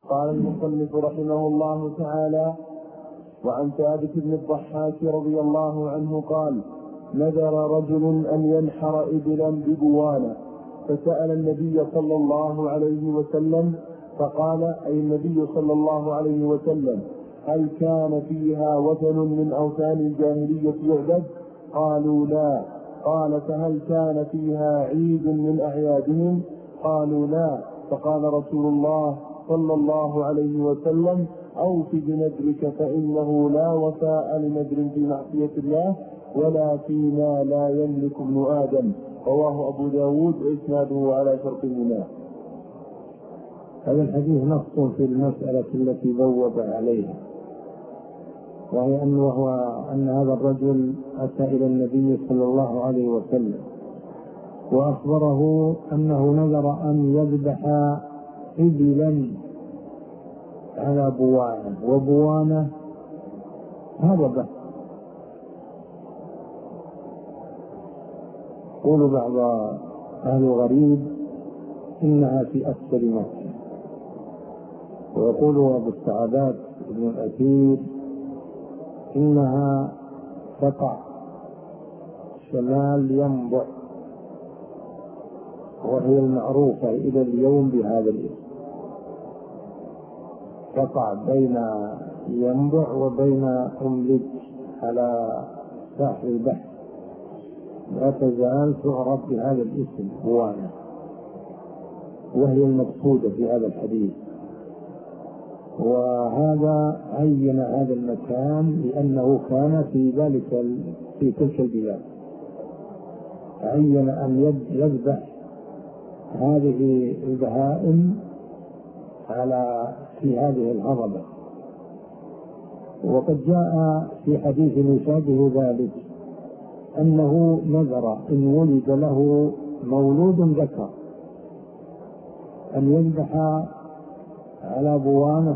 قال المصنف رحمه الله تعالى: وعن ثابت بن الضحاك رضي الله عنه قال: نذر رجل أن ينحر إبلا ببوانة، فسأل النبي صلى الله عليه وسلم، فقال: أي النبي صلى الله عليه وسلم: هل كان فيها وثن من أوثان الجاهلية يعبد؟ قالوا: لا. قال: فهل كان فيها عيد من أعيادهم؟ قالوا: لا. فقال رسول الله صلى الله عليه وسلم: أوف بنذرك، فإنه لا وفاء لنذر في معصية الله ولا فيما لا يملك ابن آدم. رواه أبو داود وإسناده على شرطهما. هذا الحديث نص في المسألة التي بوب عليها، وهي أن هذا الرجل أتى إلى النبي صلى الله عليه وسلم وأخبره أنه نذر أن يذبح إبلا على بوانة، وبوانة هربة. يقول بعض أهل الغريب إنها في أسفل مكة، ويقول أبو السعادات ابن الأثير إنها تقع شمال ينبع، وهي المعروفة إلى اليوم بهذا الاسم، تقع بين ينبع وبين أملج على ساحل البحر، لا تزال تعرف بهذا الاسم بوانة، وهي المقصودة في هذا الحديث. وهذا عين هذا المكان لأنه كان في تلك البلاد، عين أن يذبح هذه البهائم في هذه الهضبة. وقد جاء في حديث يشابه ذلك أنه نذر إن ولد له مولود ذكر أن يذبح على بوانة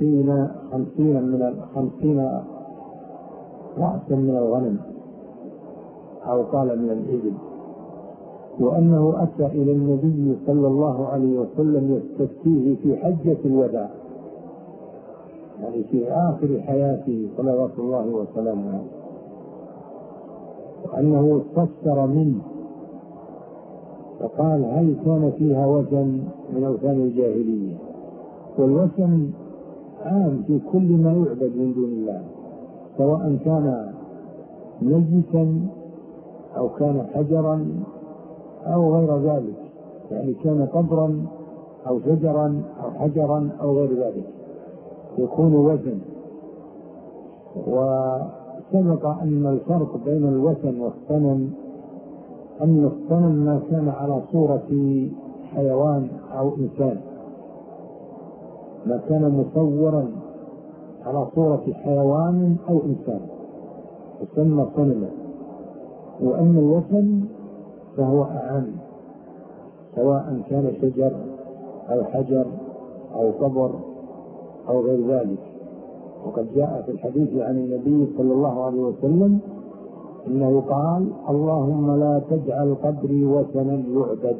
50 رأسا من الغنم، أو قال من الإبل، وأنه أتى إلى النبي صلى الله عليه وسلم يستفتيه في حجة الوداع، يعني في آخر حياته صلوات الله وسلامه عليه، وأنه استفسر منه فقال: هل كان فيها وثن من أوثان الجاهلية؟ والوثن عام في كل ما يعبد من دون الله، سواء كان نجسا أو كان حجرا أو غير ذلك، يعني كان قبرا أو شجرا أو حجرا أو غير ذلك يكون وثن. وسبق أن الفرق بين الوثن والصنم أن الصنم ما كان على صورة حيوان أو إنسان، ما كان مصورا على صورة حيوان أو إنسان يسمى صنما. وأما الوثن فهو أعم، سواء كان شجر أو حجر أو قبر أو غير ذلك. وقد جاء في الحديث عن النبي صلى الله عليه وسلم إنه قال: اللهم لا تجعل قبري وثنا يعبد،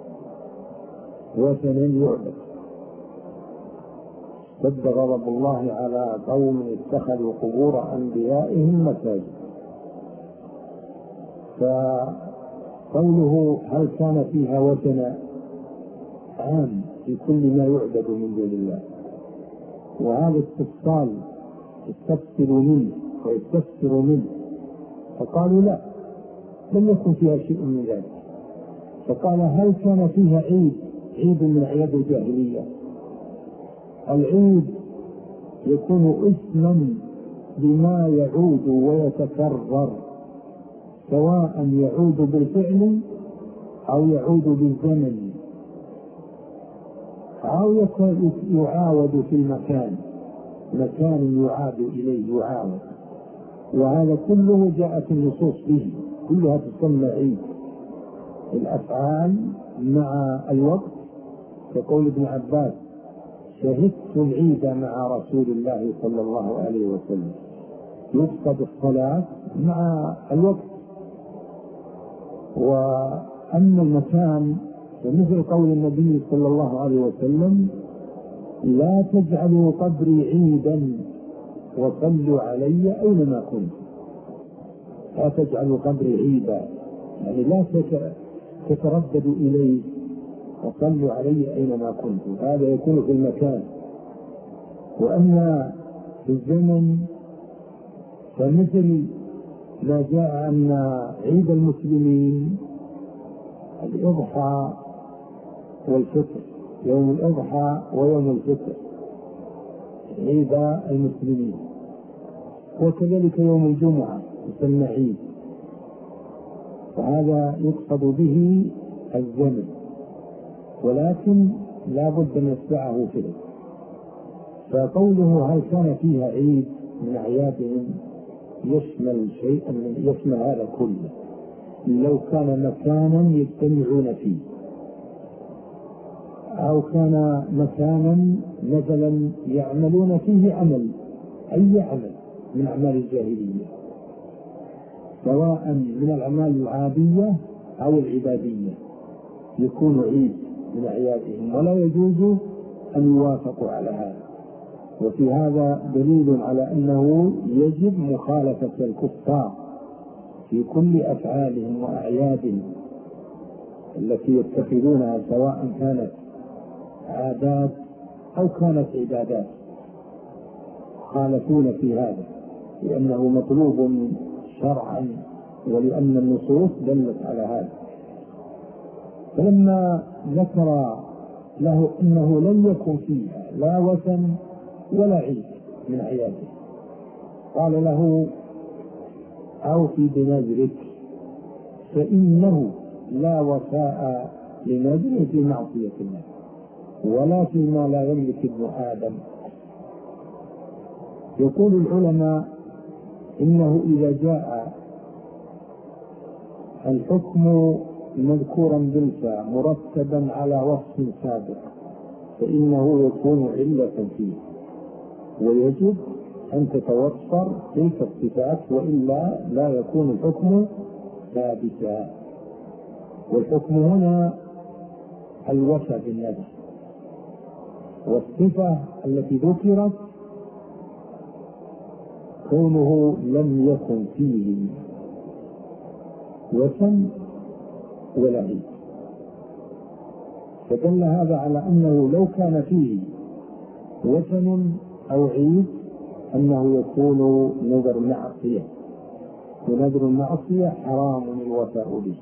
وثنا يعبد. اشتد غضب الله على قوم اتخذوا قبور أنبيائهم مساجد. فقوله هل كان فيها وثنا عام في كل ما يعبد من دون الله، وهذا استفصال يستفسر منه ويستفسر منه، فقالوا: لا، لم يكن فيها شيء من ذلك. فقال: هل كان فيها عيد من أعياد الجاهلية؟ العيد يكون اسما بما يعود ويتكرر، سواء يعود بالفعل أو يعود بالزمن أو يعاود في المكان، مكان يعاد إليه يعاود. وهذا كله جاءت النصوص به، كلها تسمى عيد. الأفعال مع الوقت، كقول ابن عباس: شهدت العيد مع رسول الله صلى الله عليه وسلم. يفقد الصلاة مع الوقت. وأما المكان فمثل قول النبي صلى الله عليه وسلم: لا تجعلوا قبري عيدا وصلوا علي أينما كنت. لا تجعلوا قبري عيدا، يعني لا تترددوا إليه، وصلوا علي أينما كنت. هذا يكون في المكان. وأما في الزمن فمثل ما جاء أن عيد المسلمين الأضحى والفطر، يوم الأضحى ويوم الفطر عيد المسلمين، وكذلك يوم الجمعة يسمى عيد، وهذا يقصد به الزمن، ولكن لا بد من اتباعه فيه. فقوله هل كان فيها عيد من أعيادهم يشمل شيئا يشمل هذا كله. لو كان مكانا يجتمعون فيه، أو كان مكانا مثلا يعملون فيه عمل، أي عمل من أعمال الجاهلية، سواء من الأعمال العادية أو العبادية، يكون عيد من أعيادهم، ولا يجوز أن يوافقوا على هذا. وفي هذا دليل على أنه يجب مخالفة الكفار في كل أفعالهم وأعيادهم التي يتخذونها، سواء كانت عادات أو كانت عبادات، خالفون في هذا لأنه مطلوب شرعا، ولأن النصوص دلت على هذا. فلما ذكر له أنه لم يكن فيها لا وثن ولا عيد من أعياده، قال له أوفي بنذرك فإنه لا وفاء لنذر في معصية الله ولا فيما لا يملك ابن آدم. يقول العلماء إنه إذا جاء الحكم مذكورا بالفاء مرتبا على وصف سابق فإنه يكون علة فيه، ويجب أن تتوفر تلك الصفات، وإلا لا يكون الحكم ثابتا. والحكم هنا الوفاء بالنذر، والصفة التي ذكرت كونه لم يكن فيه وثن ولا عيد، فدل هذا على أنه لو كان فيه وثن أو عيد أنه يكون نذر معصية، ونذر المعصية حرام الوفاء به،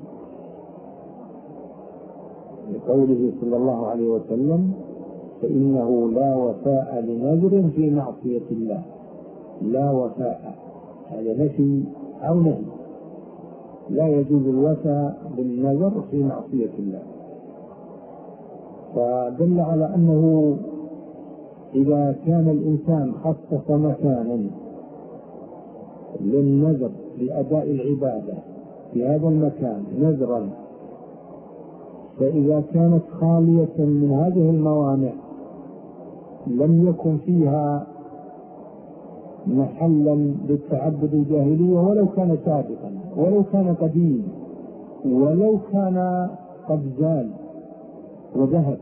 لقوله صلى الله عليه وسلم فإنه لا وفاء لنذر في معصية الله. لا وفاء هذا نفي أو نهي، لا يجوز الوفاء بالنذر في معصية الله. فدل على أنه إذا كان الإنسان خصص مكانا للنذر لأداء العبادة في هذا المكان نذرا، فإذا كانت خالية من هذه الموانع لم يكن فيها محلا للتعبد الجاهلية، ولو كان سابقا، ولو كان قديم، ولو كان قد زال وذهب،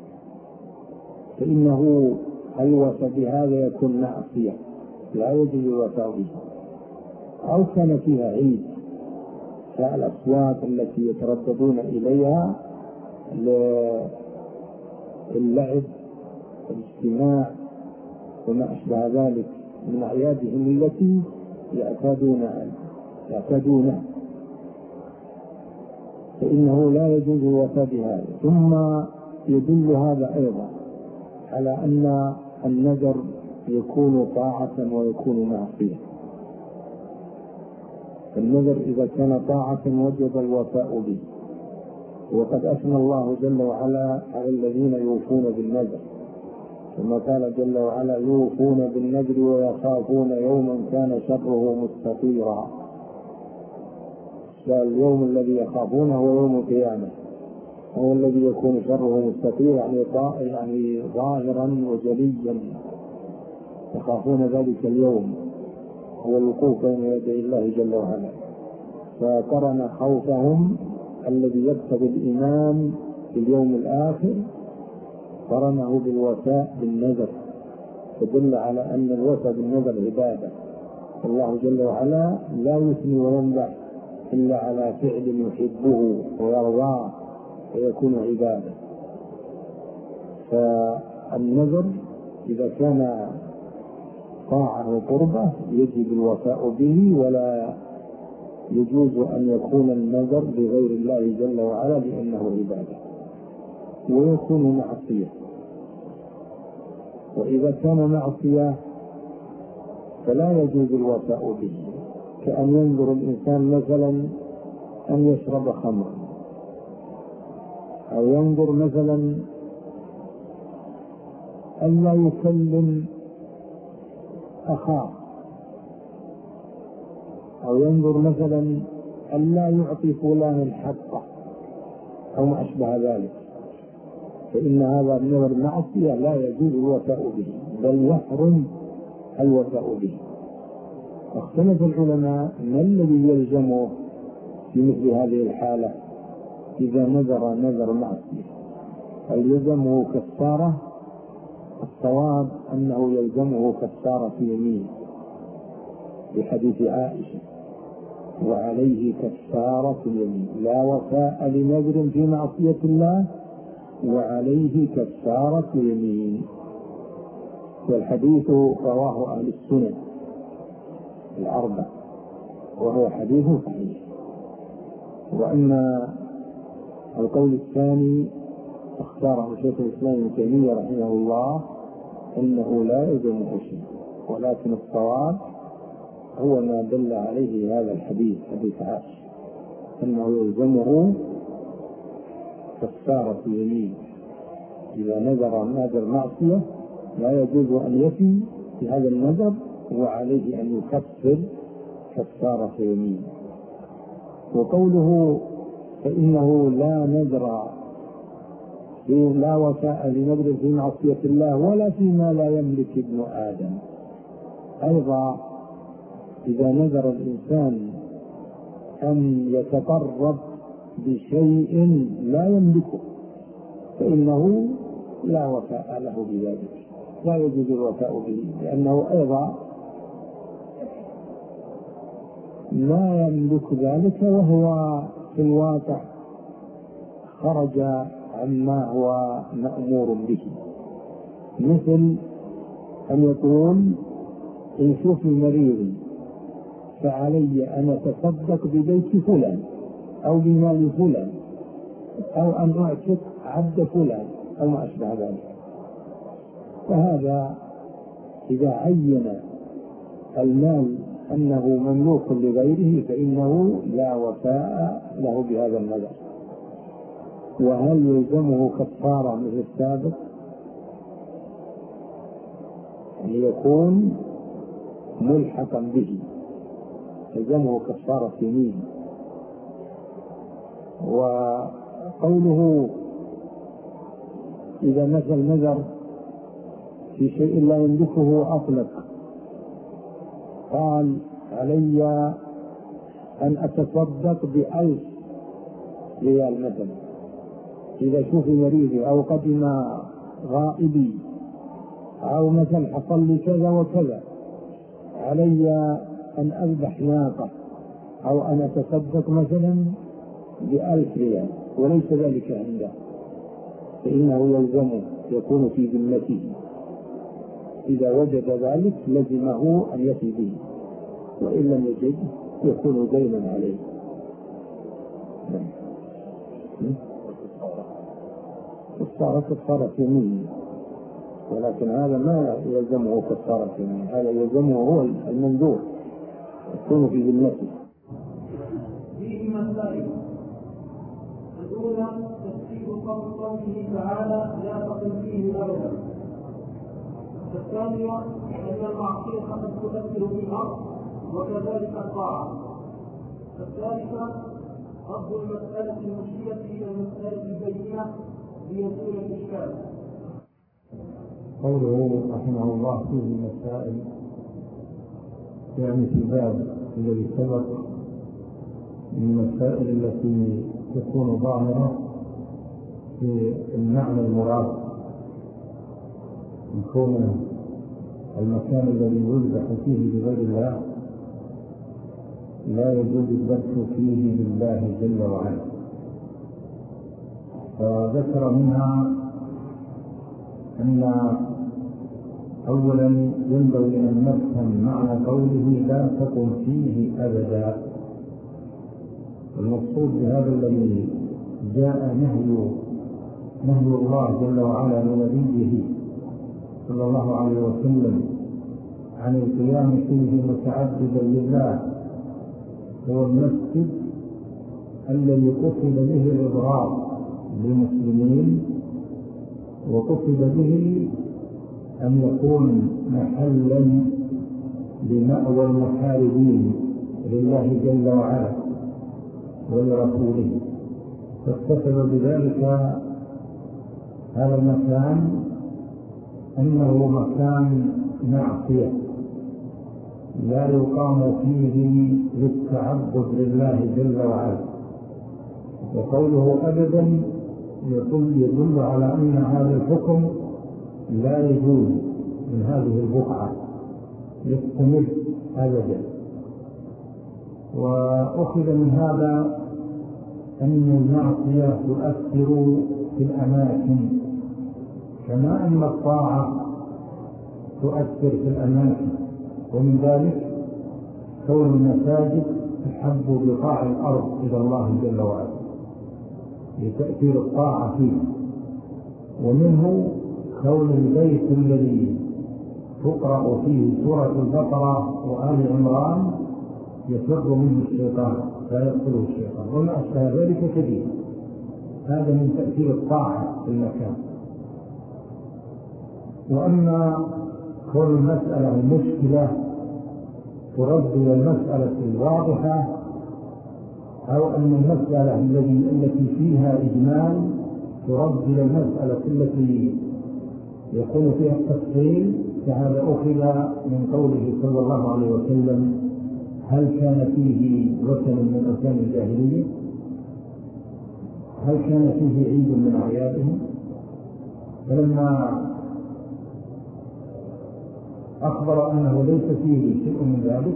فإنه الوفاء بهذا يكون معصية لا يجوز الوفاء به. أو كان فيها عيد كالأصوات التي يترددون إليها للعب والاجتماع وما أشبه ذلك من أعيادهم التي يعتادونها، فإنه لا يجوز الوفاء بهذا. ثم يدل هذا أيضا على أن النذر يكون طاعة ويكون معصية. النذر إذا كان طاعة وجب الوفاء به، وقد أثنى الله جل وعلا على الذين يوفون بالنذر، ثم قال جل وعلا يوفون بالنذر ويخافون يوما كان شره مستطيرا. اليوم الذي يخافونه هو يوم القيامة، هو الذي يكون شره مستطير، يعني ظاهرا وجليا، يخافون ذلك اليوم هو الوقوف بين يدي الله جل وعلا. فقرن خوفهم الذي يقتضي الإيمان في اليوم الآخر قرنه بالوفاء بالنذر، تدل على أن الوفاء بالنذر عبادة. الله جل وعلا لا يثني ويمدح إلا على فعل يحبه ويرضاه فيكون عبادة. فالنذر إذا كان طاعة وقربة يجب الوفاء به، ولا يجوز أن يكون النذر لغير الله جل وعلا لأنه عبادة ويكون معصية. وإذا كان معصية فلا يجوز الوفاء به، كأن ينذر الإنسان مثلا أن يشرب خمرا، أو ينذر مثلا أن لا يكلم أخاه، أو ينظر مثلا أن لا يعطي فلان الحق أو ما أشبه ذلك، فإن هذا النذر معصية لا يجوز الوفاء به، بل يحرم الوفاء به. واختلف العلماء ما الذي يلزمه في مثل هذه الحالة إذا نذر معصية، هل يلزمه كفارة؟ الصواب أنه يلزمه كفارة يمين بحديث عائشة: وعليه كفارة يمين، لا وفاء لنذر في معصية الله وعليه كفارة يمين. والحديث رواه أهل السنن الأربعة وهو حديث صحيح. وأما القول الثاني اختاره شيخ الإسلام ابن تيمية رحمه الله أنه لا يلزمه شيء، ولكن الصواب هو ما دل عليه هذا الحديث، حديث عائشة، أنه يلزمه كفارة يمين. إذا نذر معصية لا يجوز أن يفي بهذا النذر، وعليه أن يكفر كفارة يمين. وقوله فإنه لا وفاء لنذر في معصية الله ولا فيما لا يملك ابن آدم، أيضا إذا نذر الإنسان أن يتقرب بشيء لا يملكه فإنه لا وفاء له بذلك، لا يجوز الوفاء به، لأنه أيضا لا يملك ذلك، وهو في الواقع خرج عما هو مأمور به، مثل أن يقول إن شوف مريض فعلي أن أتصدق ببيت فلان أو بمال فلان أو أن أعتق عبد فلان أو ما أشبه ذلك. فهذا إذا عين المال أنه مملوك لغيره فإنه لا وفاء له بهذا النذر. وهل يلزمه كفارة مثل السابق؟ أن يكون ملحقا به يلزمه كفارة يمين. وقوله إذا مثل نذر في شيء لا يملكه أطلق، قال علي أن أتصدق ب1000 ريال مثلا، إذا شوف مريضي أو قدم غائبي أو مثلا حصل لي كذا وكذا علي أن أذبح ناقة أو أن أتصدق مثلا ب1000 ريال وليس ذلك عنده، فإنه يلزمه يكون في ذمته، إذا وجد ذلك لزمه أن يفي به، وإن لم يجد يكون دينا عليه. كفارة يمين، ولكن هذا ما يلزمه كفارة يمين، هذا يلزمه هو المنذور يكون في ذمته. فيه مسائل. الأولى تفسير قوله تعالى لا تقل فيه أبدا. الثانية أن المعصية قد تؤثر في الأرض وكذلك الطاعة. الثالثة رد المسألة المشكلة إلى المسألة البينة ليزول الإشكال. قوله رحمه الله فيه مسائل، يعني في الباب الذي سبق من المسائل التي تكون ظاهرة في المعنى المراد يكون المكان الذي يذبح فيه بغير الله لا يجوز الذبح فيه لله جل وعلا. فذكر منها أن أولا ينبغي أن نفهم معنى قوله لا تقم فيه أبدا. المقصود بهذا الذي جاء نهي الله جل وعلا لنبيه صلى الله عليه وسلم عن القيام فيه متعبدا لله هو المسجد الذي قصد به الإضرار للمسلمين، وقصد به أن يكون محلا لمأوى المحاربين لله جل وعلا ولرسوله. فاكتسب بذلك هذا المكان أنه مكان معصية لا يقام فيه للتعبد لله جل وعلا. وقوله أبدا يدل على أن هذا الحكم لا يجوز من هذه البقعة يستمر أبدا. وأخذ من هذا أن المعصية تؤثر في الأماكن كما أن الطاعة تؤثر في الأماكن، ومن ذلك كون المساجد تحب بقاع الأرض إلى الله جل وعلا لتأثير الطاعة فيه، ومنه كون البيت الذي تقرأ فيه سورة البقرة وآل عمران يفر منه الشيطان لا يدخله الشيطان، وما أشبه ذلك كثير. هذا من تأثير الطاعة في المكان. وأما كون المسألة المشكلة ترد إلى المسألة الواضحة، أو أن المسألة التي فيها إجمال ترد إلى المسألة التي يكون فيها التفصيل، فهذا أخذ من قوله صلى الله عليه وسلم هل كان فيه وثن من أوثان الجاهلية؟ هل كان فيه عيد من أعيادهم؟ فلما أخبر أنه ليس فيه شيء من ذلك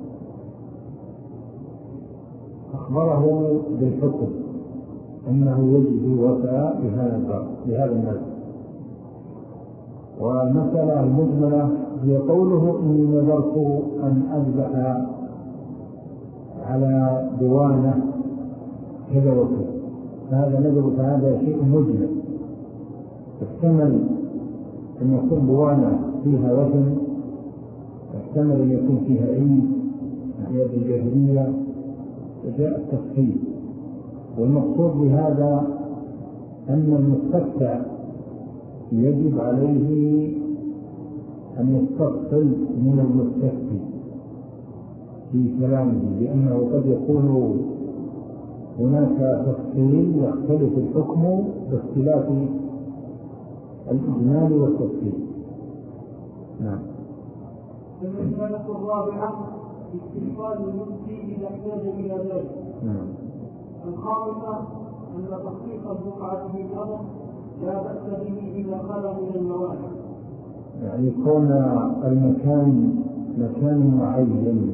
أخبره بالحكم أنه يجب وفاء بهذا الناس. والمسألة المجملة هي قوله إني نذرت أن أذبح على بوانة كذا وكذا، فهذا نذر، فهذا شيء مجمل يحتمل أن يكون بوانة فيها وثن، يحتمل أن يكون فيها عيد أعياد الجاهلية، فجاء التفصيل. والمقصود بهذا أن المستفتى يجب عليه أن يستفصل من المستفتي في كلامه، لأنه قد يكون هناك تفصيل يختلف الحكم باختلاف الإجمال والتفصيل. نعم. المسألة الرابعة استئصال المفتي إذا احتاج إلى ذلك. الخامسة أن تخصيص البقعة بالأرض لا بأس به إذا خلا من الموانع. يعني كون المكان مكان معين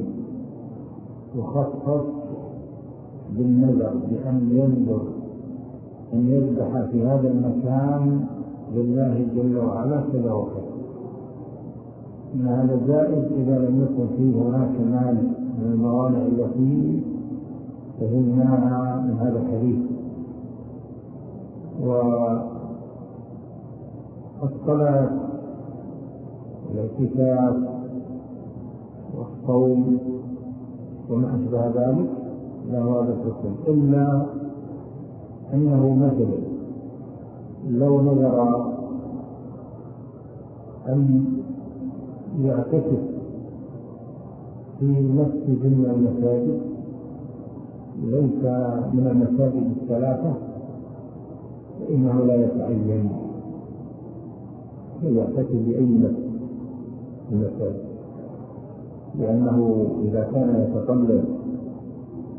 يخصص بالنذر بأن ينذر أن يذبح في هذا المكان لله جل وعلا كذا وكذا، إن هذا جائز إذا لم يكن فيه هناك مال من الموانع التي فهمناها من هذا الحديث. والصلاة والاعتكاف والصوم وما أشبه ذلك لا هذا الحكم، إلا أنه مثلا لو نذر أن يعتكف في مسجد من المساجد ليس من المساجد الثلاثة فإنه لا يتعين يعتكف بأي مسجد من المساجد، لأنه إذا كان يتطلب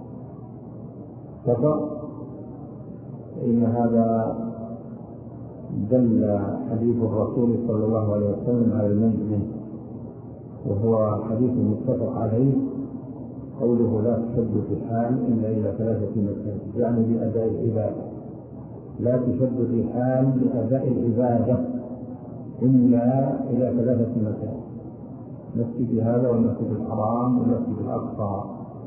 سفر فإن هذا دل حديث الرسول صلى الله عليه وسلم على المنع، وهو حديث متفق عليه، قوله لا تشد الرحال إلا إلى 3 مساجد، يعني لأداء العبادة. لا تشد الرحال لأداء العبادة إلا إلى 3 مساجد: مسجد هذا والمسجد الحرام والمسجد الأقصى.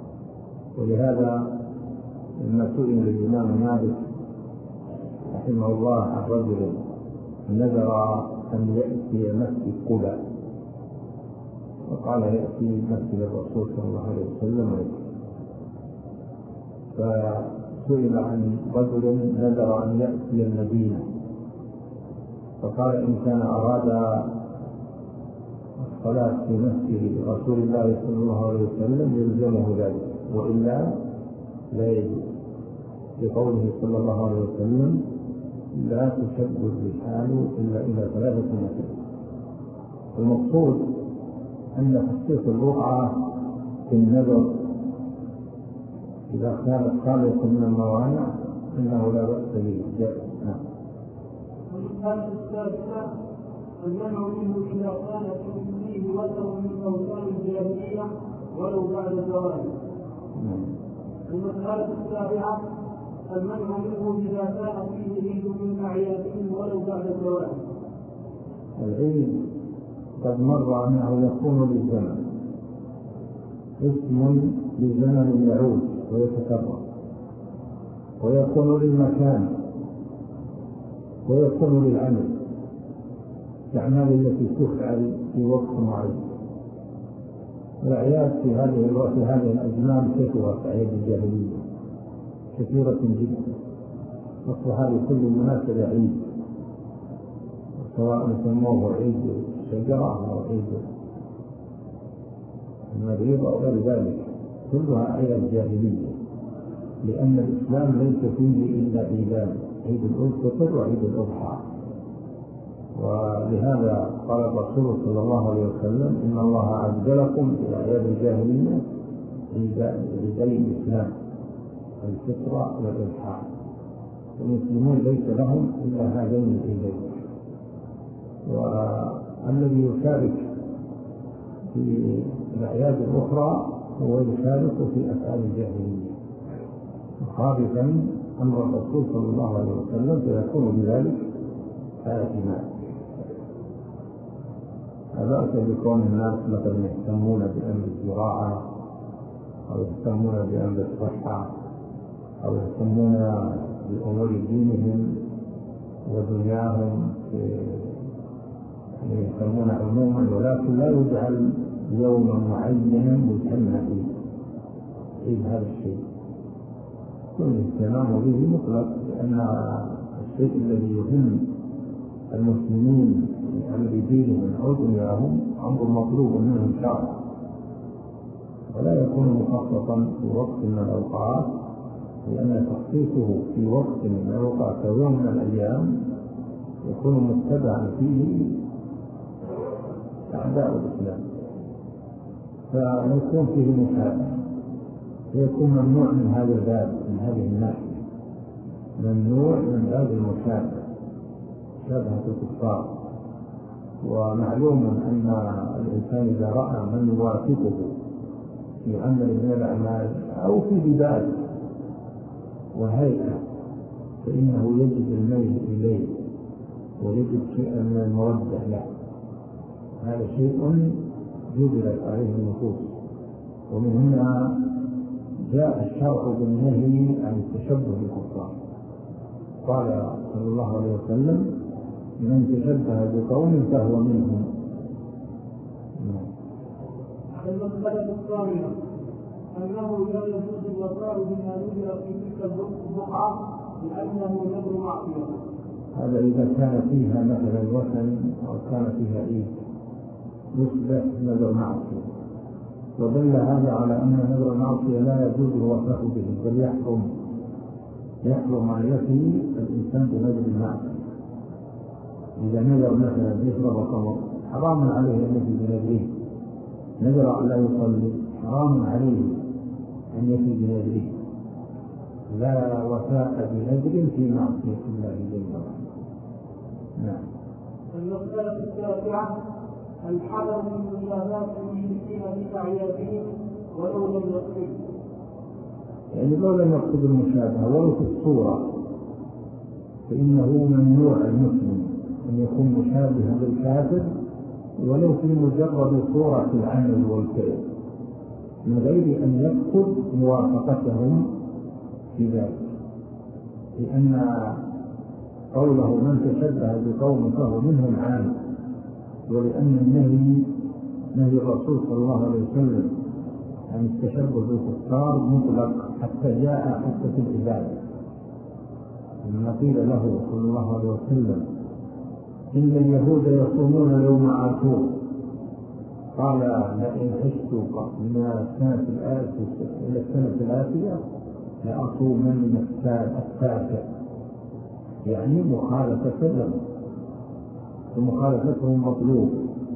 ولهذا لما سئل الإمام مالك رحمه الله عن رجل نذر أن يأتي مسجد قباء، وقال يأتي مسجد الرسول صلى الله عليه وسلم، فسئل عن رجل نذر أن يأتي المدينة، فقال إن كان أراد الصلاة في مسجد رسول الله صلى الله عليه وسلم يلزمه ذلك، وإلا لا يجوز، لقوله صلى الله عليه وسلم لا تشد الرحال إلا إلى 3 مساجد. المقصود أن تخصيص الرقعة في النذر إذا كانت خالصة من الموانع إنه لا بأس به، جائز. والمسألة الثالثة المنع منه إذا كان فيه وزن من أوزان الجاهلية ولو بعد زواله. المسألة السابعة المنع منه إذا كان فيه عيد من أعيادهم ولو بعد زواله. العيد قد مر أنه يكون للزمن، اسم للزمن يعود ويتكرر، ويكون للمكان، ويكون للعمل، الأعمال التي تفعل في وقت معين. الأعياد في هذه الأزمان كثرت، أعياد الجاهلية كثيرة جدا، أصبح لكل مناسبة عيد، سواء سموه عيد الشجرة أو عيد المريض أو غير ذلك، كلها أعياد جاهلية، لأن الإسلام ليس فيه إلا عيدان: عيد الفطر وعيد الأضحى. ولهذا قال الرسول صلى الله عليه وسلم إن الله عجلكم في أعياد الجاهلية عيدي الإسلام: الفطر والأضحى. المسلمون ليس لهم إلا هذين العيدين، والذي يشارك في الأعياد الأخرى هو يشارك في أفعال الجاهلية مخالفا أمر الرسول صلى الله عليه وسلم، فيكون بذلك آثما. لا بأس بكون الناس مثلا يهتمون بأمر الزراعة أو يهتمون بأمر الصحة أو يهتمون بأمور دينهم ودنياهم، يهتمون عموما، ولكن لا يجعل يوما معينا يسمى فيه هذا الشيء. كل الاهتمام به مطلق، لأن الشيء الذي يهم المسلمين في أمر دينهم أو دنياهم أمر مطلوب منهم شرعا، ولا يكون مخصصا في وقت من الأوقات، لأن تخصيصه في وقت من الأوقات أو يوم من الأيام يكون متبعا فيه أعداء الإسلام، فيكون فيه مشابهة، يكون ممنوع من هذا الباب، من هذه الناحية، ممنوع من باب المشابهة، مشابهة الكفار. ومعلوم أن الإنسان إذا رأى من يوافقه في عمل من الأعمال أو في بداية وهيئة فإنه يجد الميل إليه ويجد شيئا من المودة له. هذا شيء جبلت عليه النفوس، ومن هنا جاء الشرع بالنهي عن التشبه بالكفار. قال صلى الله عليه وسلم من تشبه بقوم فهو منهم. المسألة الثانية أنه لا يجوز الوفاء بما نذر في تلك البقعة لأنه نذر معصية. هذا إذا كان فيها مثلا وثن أو كان فيها عيد يصبح نذر معصية، ودل هذا على أن نذر المعصية لا يجوز الوفاء به، بل يحرم أن يفي الإنسان بنذر المعصية. إذا نذر مثلا يشرب الخمر حرام عليه أن يفي بنذره، نذر أن لا يصلي حرام عليه أن يفي بنذره. لا وفاء بنذر في معصية الله جل وعلا. نعم. المسألة التاسعة الحذر من مشابهة المشركين بأعيادهم ولو لم يقصد. يعني لو لم يقصد المشابهة ولو في الصورة فإنه ممنوع المسلم أن يكون مشابها للكافر ولو في مجرد صورة العمل والفعل من غير أن يقصد موافقتهم في ذلك، لأن قوله من تشبه بقوم فهو منهم عام، ولأن نهي الرسول صلى الله عليه وسلم عن التشبه بالكفار مطلق حتى جاء حتى في العبادة. لما قيل له صلى الله عليه وسلم إن اليهود يصومون يوم عاشور قال لئن عشت من السنة إلى السنة الآتية لأصومن التاسع، يعني مخالفة لهم ومخالفتهم مطلوب.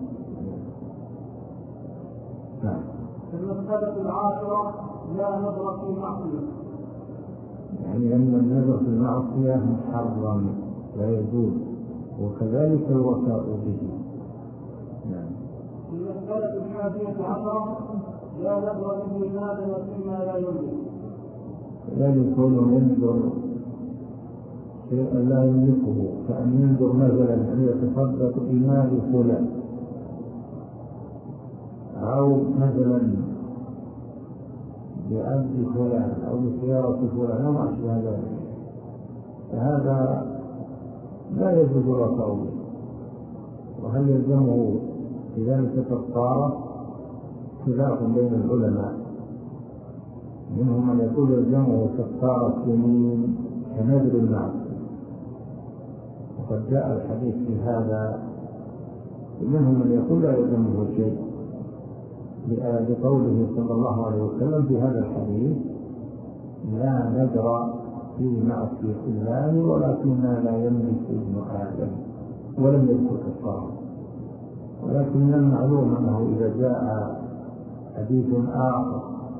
نعم. المسألة العاشرة لا نظر في معصية، يعني أن النظر في المعصية محرم لا يجوز، وكذلك الوفاء به. نعم. المسألة الحادية عشرة لا نظر ابن آدم فيما لا يملك، لا يكون ينظر شيئا لا يملكه، كأن ينظر مثلا أن يتصدق بمال فلان أو مثلا بعبد فلان أو بسيارة فلان أو ما أشبه ذلك، فهذا لا يجوز الوفاء به. وهل يلزمه بذلك كفارة؟ خلاف بين العلماء، منهم من يقول يلزمه كفارة يمين كنذر المعصية، وقد جاء الحديث في هذا، ومنهم من يقول لا يلزمه شيء لقوله صلى الله عليه وسلم في هذا الحديث لا نذر في معصية الله ولكننا لا يملك ابن آدم، ولم يذكر كفارة. ولكن من المعلوم أنه إذا جاء حديث آخر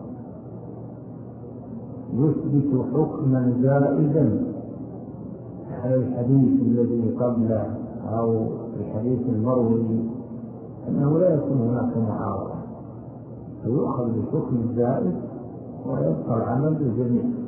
يثبت حكما زائدا على الحديث الذي قبله أو الحديث المروي أنه لا يكون هناك معارضة، فيؤخذ بالحكم الزائد ويبقى العمل بالجميع.